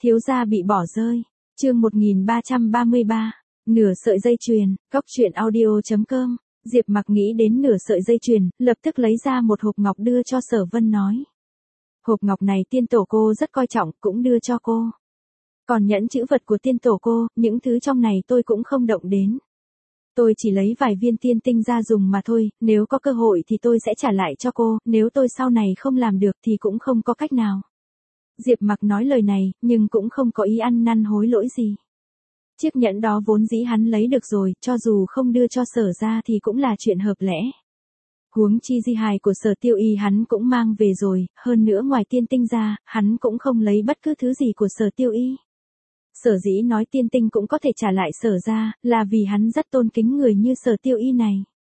Thiếu gia bị bỏ rơi. Chương 1333. Nửa sợi dây chuyền. Góc truyện audio.com. Diệp Mặc nghĩ đến nửa sợi dây chuyền, lập tức lấy ra một hộp ngọc đưa cho Sở Vân nói. Hộp ngọc này tiên tổ cô rất coi trọng, cũng đưa cho cô. Còn nhẫn chữ vật của tiên tổ cô, những thứ trong này tôi cũng không động đến. Tôi chỉ lấy vài viên tiên tinh ra dùng mà thôi, nếu có cơ hội thì tôi sẽ trả lại cho cô, nếu tôi sau này không làm được thì cũng không có cách nào. Diệp Mặc nói lời này, nhưng cũng không có ý ăn năn hối lỗi gì. Chiếc nhẫn đó vốn dĩ hắn lấy được rồi, cho dù không đưa cho Sở ra thì cũng là chuyện hợp lẽ. Huống chi di hài của Sở Tiêu Y hắn cũng mang về rồi, hơn nữa ngoài tiên tinh ra, hắn cũng không lấy bất cứ thứ gì của Sở Tiêu Y. Sở dĩ nói tiên tinh cũng có thể trả lại Sở ra, là vì hắn rất tôn kính người như Sở Tiêu Y này.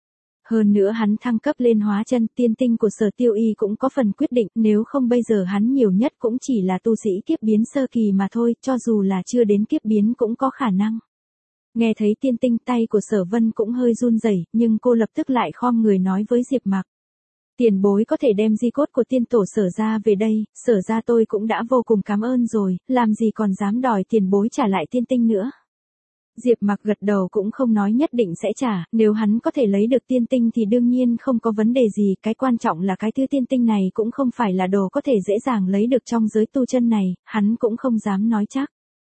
Hơn nữa hắn thăng cấp lên hóa chân, tiên tinh của Sở Tiêu Y cũng có phần quyết định, nếu không bây giờ hắn nhiều nhất cũng chỉ là tu sĩ kiếp biến sơ kỳ mà thôi, cho dù là chưa đến kiếp biến cũng có khả năng. Nghe thấy tiên tinh, tay của Sở Vân cũng hơi run rẩy, nhưng cô lập tức lại khom người nói với Diệp Mặc. Tiền bối có thể đem di cốt của tiên tổ Sở ra về đây, Sở ra tôi cũng đã vô cùng cảm ơn rồi, làm gì còn dám đòi tiền bối trả lại tiên tinh nữa. Diệp Mặc gật đầu cũng không nói nhất định sẽ trả, nếu hắn có thể lấy được tiên tinh thì đương nhiên không có vấn đề gì, cái quan trọng là cái thứ tiên tinh này cũng không phải là đồ có thể dễ dàng lấy được trong giới tu chân này, hắn cũng không dám nói chắc.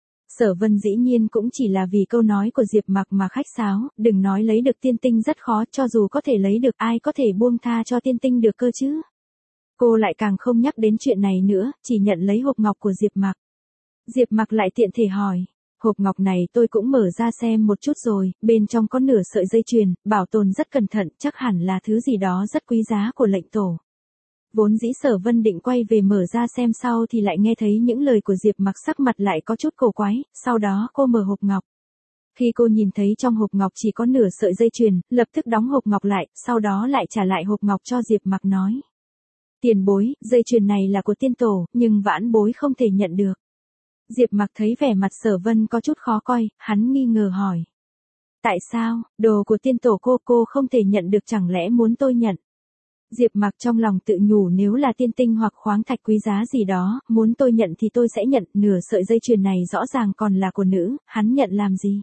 Sở Vân dĩ nhiên cũng chỉ là vì câu nói của Diệp Mặc mà khách sáo, đừng nói lấy được tiên tinh rất khó, cho dù có thể lấy được ai có thể buông tha cho tiên tinh được cơ chứ. Cô lại càng không nhắc đến chuyện này nữa, chỉ nhận lấy hộp ngọc của Diệp Mặc. Diệp Mặc lại tiện thể hỏi. Hộp ngọc này tôi cũng mở ra xem một chút rồi, bên trong có nửa sợi dây chuyền, bảo tồn rất cẩn thận, chắc hẳn là thứ gì đó rất quý giá của lệnh tổ. Vốn dĩ Sở Vân định quay về mở ra xem sau thì lại nghe thấy những lời của Diệp Mặc, sắc mặt lại có chút cổ quái, sau đó cô mở hộp ngọc. Khi cô nhìn thấy trong hộp ngọc chỉ có nửa sợi dây chuyền, lập tức đóng hộp ngọc lại, sau đó lại trả lại hộp ngọc cho Diệp Mặc nói. Tiền bối, dây chuyền này là của tiên tổ, nhưng vãn bối không thể nhận được. Diệp Mặc thấy vẻ mặt Sở Vân có chút khó coi, hắn nghi ngờ hỏi. Tại sao, đồ của tiên tổ cô không thể nhận được, chẳng lẽ muốn tôi nhận? Diệp Mặc trong lòng tự nhủ, nếu là tiên tinh hoặc khoáng thạch quý giá gì đó, muốn tôi nhận thì tôi sẽ nhận, nửa sợi dây chuyền này rõ ràng còn là của nữ, hắn nhận làm gì?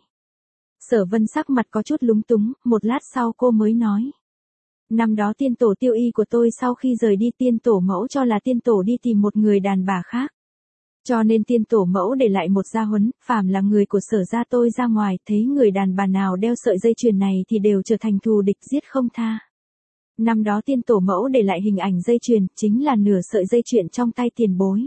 Sở Vân sắc mặt có chút lúng túng, một lát sau cô mới nói. Năm đó tiên tổ Tiêu Y của tôi sau khi rời đi, tiên tổ mẫu cho là tiên tổ đi tìm một người đàn bà khác. Cho nên tiên tổ mẫu để lại một gia huấn, phàm là người của Sở ra tôi ra ngoài, thấy người đàn bà nào đeo sợi dây chuyền này thì đều trở thành thù địch giết không tha. Năm đó tiên tổ mẫu để lại hình ảnh dây chuyền, chính là nửa sợi dây chuyền trong tay tiền bối.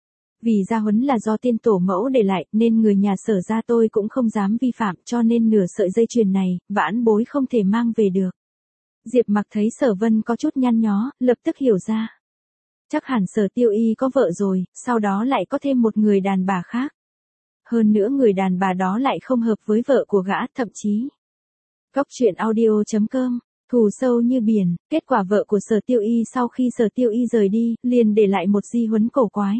Vì gia huấn là do tiên tổ mẫu để lại, nên người nhà Sở ra tôi cũng không dám vi phạm, cho nên nửa sợi dây chuyền này, vãn bối không thể mang về được. Diệp Mặc thấy Sở Vân có chút nhăn nhó, lập tức hiểu ra. Chắc hẳn Sở Tiêu Y có vợ rồi, sau đó lại có thêm một người đàn bà khác. Hơn nữa người đàn bà đó lại không hợp với vợ của gã, thậm chí. Góc truyện audio.com. Thù sâu như biển, kết quả vợ của Sở Tiêu Y sau khi Sở Tiêu Y rời đi, liền để lại một di huấn cổ quái.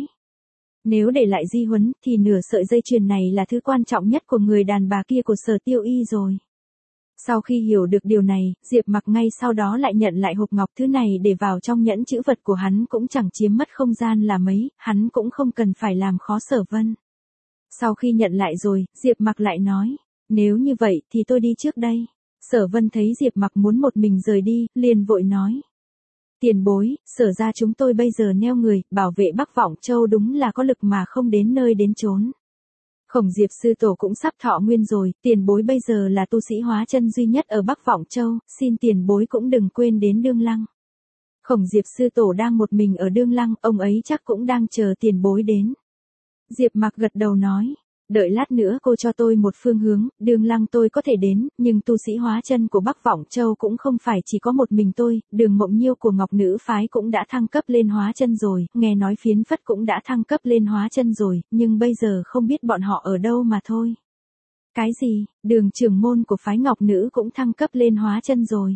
Nếu để lại di huấn, thì nửa sợi dây chuyền này là thứ quan trọng nhất của người đàn bà kia của Sở Tiêu Y rồi. Sau khi hiểu được điều này, Diệp Mặc ngay sau đó lại nhận lại hộp ngọc, thứ này để vào trong nhẫn chữ vật của hắn cũng chẳng chiếm mất không gian là mấy, hắn cũng không cần phải làm khó Sở Vân. Sau khi nhận lại rồi, Diệp Mặc lại nói, nếu như vậy thì tôi đi trước đây. Sở Vân thấy Diệp Mặc muốn một mình rời đi, liền vội nói. Tiền bối, Sở ra chúng tôi bây giờ neo người, bảo vệ Bắc Vọng Châu đúng là có lực mà không đến nơi đến chốn. Khổng Diệp sư tổ cũng sắp thọ nguyên rồi, tiền bối bây giờ là tu sĩ hóa chân duy nhất ở Bắc Vọng Châu, xin tiền bối cũng đừng quên đến Đương Lăng. Khổng Diệp sư tổ đang một mình ở Đương Lăng, ông ấy chắc cũng đang chờ tiền bối đến. Diệp Mặc gật đầu nói, đợi lát nữa cô cho tôi một phương hướng, Đương Lăng tôi có thể đến, nhưng tu sĩ hóa chân của Bắc Vọng Châu cũng không phải chỉ có một mình tôi, Đường Mộng Nhiêu của Ngọc Nữ phái cũng đã thăng cấp lên hóa chân rồi, nghe nói Phiến Phất cũng đã thăng cấp lên hóa chân rồi, nhưng bây giờ không biết bọn họ ở đâu mà thôi. Cái gì, Đường trưởng môn của phái Ngọc Nữ cũng thăng cấp lên hóa chân rồi?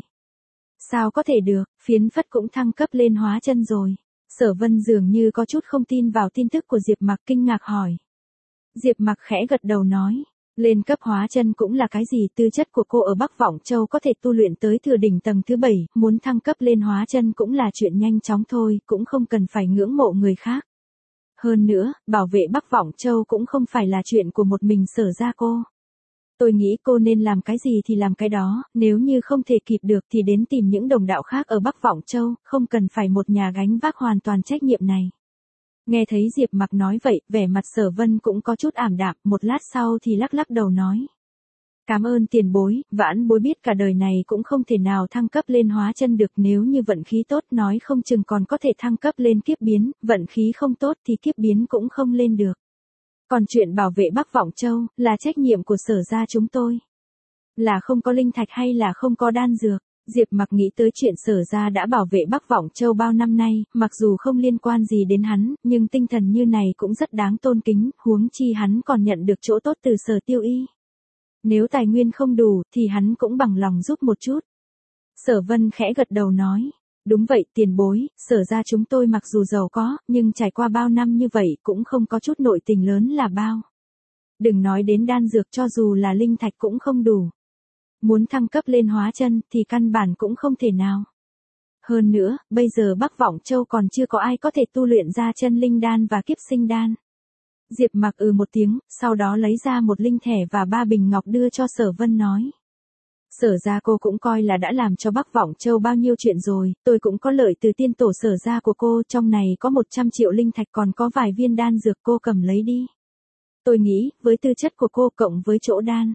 Sao có thể được, Phiến Phất cũng thăng cấp lên hóa chân rồi? Sở Vân dường như có chút không tin vào tin tức của Diệp Mặc, kinh ngạc hỏi. Diệp Mặc khẽ gật đầu nói, lên cấp hóa chân cũng là cái gì, tư chất của cô ở Bắc Vọng Châu có thể tu luyện tới thừa đỉnh tầng thứ 7, muốn thăng cấp lên hóa chân cũng là chuyện nhanh chóng thôi, cũng không cần phải ngưỡng mộ người khác. Hơn nữa, bảo vệ Bắc Vọng Châu cũng không phải là chuyện của một mình Sở gia cô. Tôi nghĩ cô nên làm cái gì thì làm cái đó, nếu như không thể kịp được thì đến tìm những đồng đạo khác ở Bắc Vọng Châu, không cần phải một nhà gánh vác hoàn toàn trách nhiệm này. Nghe thấy Diệp Mặc nói vậy, vẻ mặt Sở Vân cũng có chút ảm đạm, một lát sau thì lắc lắc đầu nói. Cảm ơn tiền bối, vãn bối biết cả đời này cũng không thể nào thăng cấp lên hóa chân được, nếu như vận khí tốt nói không chừng còn có thể thăng cấp lên kiếp biến, vận khí không tốt thì kiếp biến cũng không lên được. Còn chuyện bảo vệ Bắc Vọng Châu, là trách nhiệm của Sở gia chúng tôi. Là không có linh thạch hay là không có đan dược? Diệp Mặc nghĩ tới chuyện Sở gia đã bảo vệ Bắc Vọng Châu bao năm nay, mặc dù không liên quan gì đến hắn, nhưng tinh thần như này cũng rất đáng tôn kính, huống chi hắn còn nhận được chỗ tốt từ Sở Tiêu Y. Nếu tài nguyên không đủ, thì hắn cũng bằng lòng giúp một chút. Sở Vân khẽ gật đầu nói. Đúng vậy tiền bối, Sở gia chúng tôi mặc dù giàu có, nhưng trải qua bao năm như vậy cũng không có chút nội tình lớn là bao. Đừng nói đến đan dược, cho dù là linh thạch cũng không đủ. Muốn thăng cấp lên hóa chân thì căn bản cũng không thể nào. Hơn nữa, bây giờ Bắc Vọng Châu còn chưa có ai có thể tu luyện ra chân linh đan và kiếp sinh đan. Diệp Mặc một tiếng, sau đó lấy ra một linh thẻ và 3 bình ngọc đưa cho Sở Vân nói. Sở gia cô cũng coi là đã làm cho Bắc Vọng Châu bao nhiêu chuyện rồi, tôi cũng có lợi từ tiên tổ Sở gia của cô, trong này có 100 triệu linh thạch, còn có vài viên đan dược, cô cầm lấy đi. Tôi nghĩ, với tư chất của cô cộng với chỗ đan.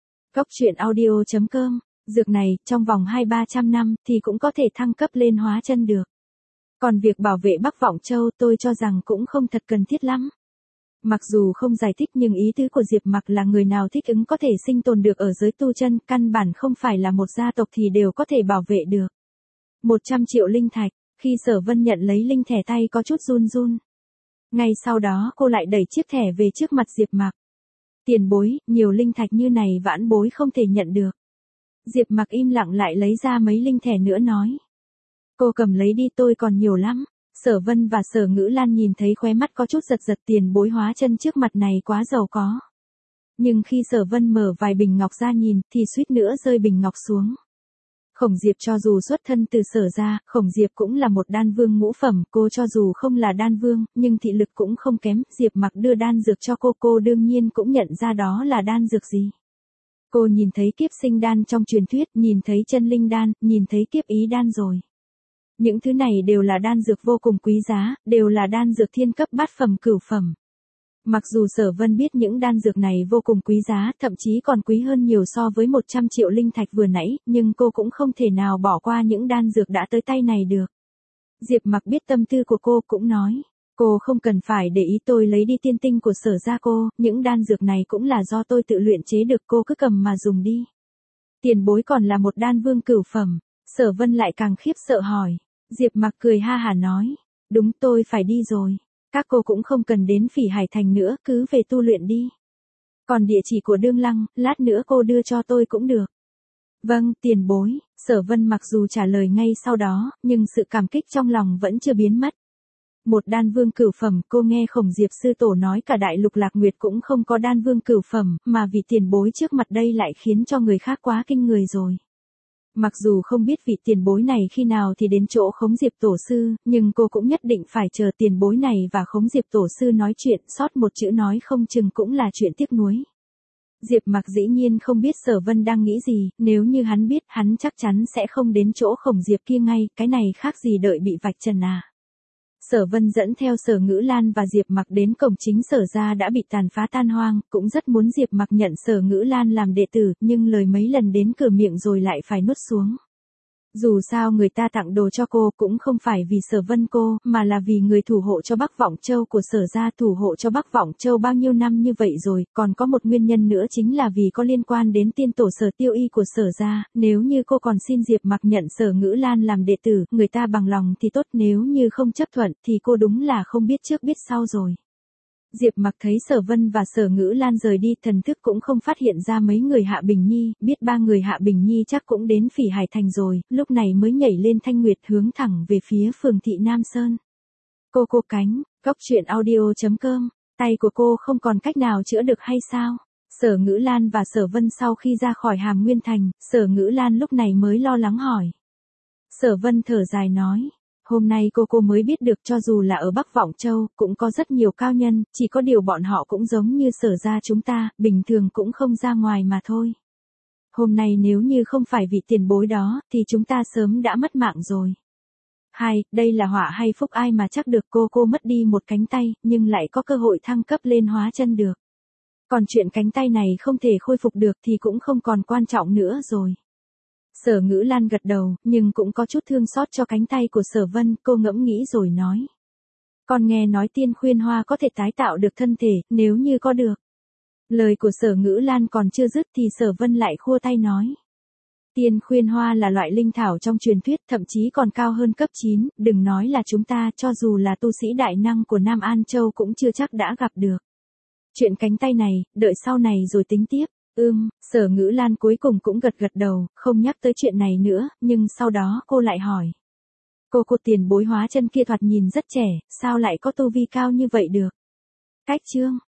Goctruyện.audio.com, dược này, trong vòng 200-300 năm, thì cũng có thể thăng cấp lên hóa chân được. Còn việc bảo vệ Bắc Vọng Châu tôi cho rằng cũng không thật cần thiết lắm. Mặc dù không giải thích nhưng ý tứ của Diệp Mặc là người nào thích ứng có thể sinh tồn được ở giới tu chân, căn bản không phải là một gia tộc thì đều có thể bảo vệ được. 100 triệu linh thạch, khi Sở Vân nhận lấy linh thẻ tay có chút run run. Ngay sau đó cô lại đẩy chiếc thẻ về trước mặt Diệp Mặc. Tiền bối, nhiều linh thạch như này vãn bối không thể nhận được. Diệp Mặc im lặng lại lấy ra mấy linh thẻ nữa nói. Cô cầm lấy đi, tôi còn nhiều lắm. Sở Vân và Sở Ngữ Lan nhìn thấy khóe mắt có chút giật giật, tiền bối hóa chân trước mặt này quá giàu có. Nhưng khi Sở Vân mở vài bình ngọc ra nhìn thì suýt nữa rơi bình ngọc xuống. Khổng Diệp cho dù xuất thân từ Sở gia, Khổng Diệp cũng là một đan vương ngũ phẩm, cô cho dù không là đan vương, nhưng thị lực cũng không kém, Diệp Mặc đưa đan dược cho cô đương nhiên cũng nhận ra đó là đan dược gì. Cô nhìn thấy kiếp sinh đan trong truyền thuyết, nhìn thấy chân linh đan, nhìn thấy kiếp ý đan rồi. Những thứ này đều là đan dược vô cùng quý giá, đều là đan dược thiên cấp bát phẩm cửu phẩm. Mặc dù Sở Vân biết những đan dược này vô cùng quý giá, thậm chí còn quý hơn nhiều so với 100 triệu linh thạch vừa nãy, nhưng cô cũng không thể nào bỏ qua những đan dược đã tới tay này được. Diệp Mặc biết tâm tư của cô cũng nói, cô không cần phải để ý, tôi lấy đi tiên tinh của Sở gia cô, những đan dược này cũng là do tôi tự luyện chế được, cô cứ cầm mà dùng đi. Tiền bối còn là một đan vương cửu phẩm. Sở Vân lại càng khiếp sợ hỏi. Diệp Mặc cười ha hả nói, đúng, tôi phải đi rồi. Các cô cũng không cần đến Phỉ Hải Thành nữa, cứ về tu luyện đi. Còn địa chỉ của Đương Lăng, lát nữa cô đưa cho tôi cũng được. Vâng, tiền bối. Sở Vân mặc dù trả lời ngay sau đó, nhưng sự cảm kích trong lòng vẫn chưa biến mất. Một đan vương cửu phẩm, cô nghe Khổng Diệp sư tổ nói cả đại lục Lạc Nguyệt cũng không có đan vương cửu phẩm, mà vì tiền bối trước mặt đây lại khiến cho người khác quá kinh người rồi. Mặc dù không biết vị tiền bối này khi nào thì đến chỗ Khổng Diệp tổ sư, nhưng cô cũng nhất định phải chờ tiền bối này và Khổng Diệp tổ sư nói chuyện, sót một chữ nói không chừng cũng là chuyện tiếc nuối. Diệp Mặc dĩ nhiên không biết Sở Vân đang nghĩ gì, nếu như hắn biết, hắn chắc chắn sẽ không đến chỗ Khổng Diệp kia ngay, cái này khác gì đợi bị vạch trần à. Sở Vân dẫn theo Sở Ngữ Lan và Diệp Mặc đến cổng chính Sở gia đã bị tàn phá tan hoang, cũng rất muốn Diệp Mặc nhận Sở Ngữ Lan làm đệ tử, nhưng lời mấy lần đến cửa miệng rồi lại phải nuốt xuống. Dù sao người ta tặng đồ cho cô cũng không phải vì Sở Vân cô, mà là vì người thủ hộ cho Bắc Vọng Châu của Sở gia, thủ hộ cho Bắc Vọng Châu bao nhiêu năm như vậy rồi, còn có một nguyên nhân nữa chính là vì có liên quan đến tiên tổ Sở Tiêu Y của Sở gia, nếu như cô còn xin Diệp Mặc nhận Sở Ngữ Lan làm đệ tử, người ta bằng lòng thì tốt, nếu như không chấp thuận thì cô đúng là không biết trước biết sau rồi. Diệp Mặc thấy Sở Vân và Sở Ngữ Lan rời đi, thần thức cũng không phát hiện ra mấy người Hạ Bình Nhi, biết 3 người Hạ Bình Nhi chắc cũng đến Phỉ Hải Thành rồi, lúc này mới nhảy lên Thanh Nguyệt hướng thẳng về phía phường thị Nam Sơn. Cô cánh, goctruyện.audio.com, tay của cô không còn cách nào chữa được hay sao? Sở Ngữ Lan và Sở Vân sau khi ra khỏi Hàm Nguyên Thành, Sở Ngữ Lan lúc này mới lo lắng hỏi. Sở Vân thở dài nói, Hôm nay cô mới biết được cho dù là ở Bắc Vọng Châu, cũng có rất nhiều cao nhân, chỉ có điều bọn họ cũng giống như Sở gia chúng ta, bình thường cũng không ra ngoài mà thôi. Hôm nay nếu như không phải vị tiền bối đó, thì chúng ta sớm đã mất mạng rồi. Đây là họa hay phúc ai mà chắc được, cô mất đi một cánh tay, nhưng lại có cơ hội thăng cấp lên hóa chân được. Còn chuyện cánh tay này không thể khôi phục được thì cũng không còn quan trọng nữa rồi. Sở Ngữ Lan gật đầu, nhưng cũng có chút thương xót cho cánh tay của Sở Vân, cô ngẫm nghĩ rồi nói. Con nghe nói Tiên Khuyên Hoa có thể tái tạo được thân thể, nếu như có được. Lời của Sở Ngữ Lan còn chưa dứt thì Sở Vân lại khua tay nói. Tiên Khuyên Hoa là loại linh thảo trong truyền thuyết, thậm chí còn cao hơn cấp 9, đừng nói là chúng ta, cho dù là tu sĩ đại năng của Nam An Châu cũng chưa chắc đã gặp được. Chuyện cánh tay này, đợi sau này rồi tính tiếp. Sở Ngữ Lan cuối cùng cũng gật đầu, không nhắc tới chuyện này nữa, nhưng sau đó cô lại hỏi. Cô tiền bối hóa chân kia thoạt nhìn rất trẻ, sao lại có tu vi cao như vậy được? Cách chương